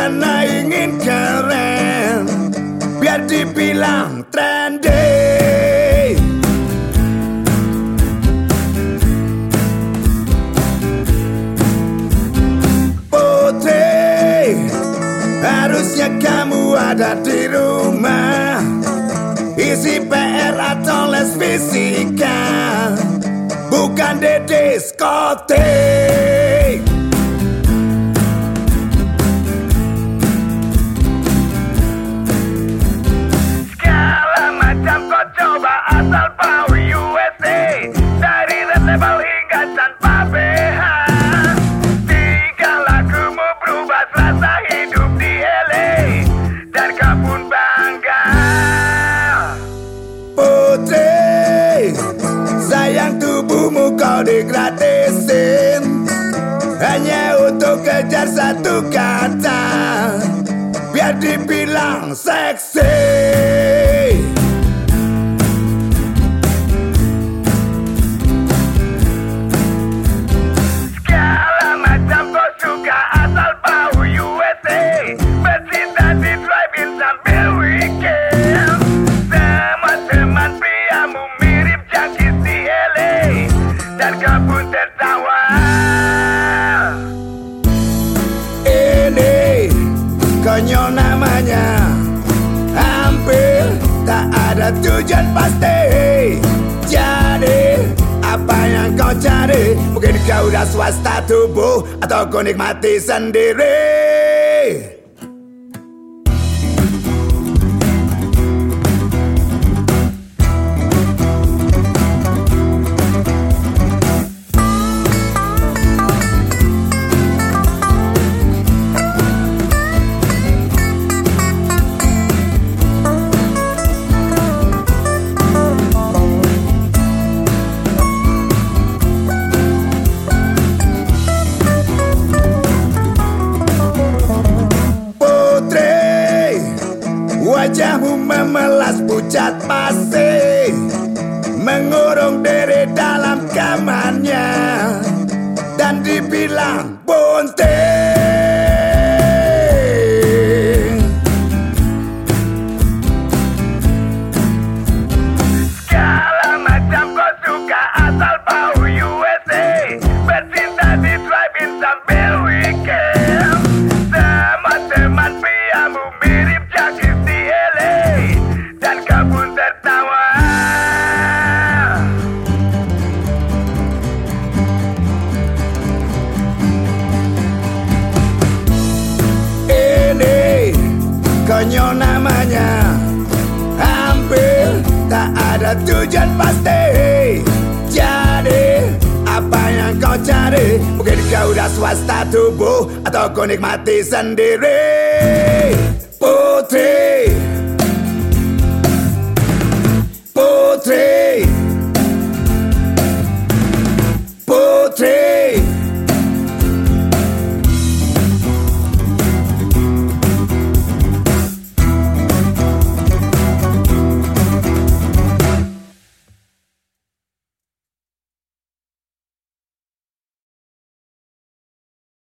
karena ingin keren, biar dibilang trendy. Putri, harusnya kamu ada di rumah, isi PR atau les fisika, bukan di diskotik. Segala macam kau coba asal bau USA, dari red label hingga tanpa BH. Tiga lagumu berubah selasa hidup di LA, dan kau pun bangga. Putri, sayang tubuhmu kau digratisin, hanya untuk kejar satu kata, biar dibilang seksi. Segala macam kau suka asal bau USA, bercinta di drive-in sambil weekend. Teman-teman priamu mirip jangkis di LA, dan kau pun tertawa. Ini konyol namanya, hampir tak ada tujuan pasti. Jadi apa yang kau cari? Mungkin kau udah swasta tubuh, atau kau nikmati sendiri. Wajahmu memelas pucat pasti, mengurung diri dalam kamarnya, dan dibilang bunting. Segala macam kau suka asal bau USA, bercinta di drive-in sambil weekend. Teman-teman priamu mirip jangkis di LA, dan kau pun tertawa. Ini konyol namanya, hampir tak ada tujuan pasti. Jadi apa yang kau cari? Mungkin kau udah swasta tubuh, atau kau nikmati sendiri. Putri, Putri, Putri.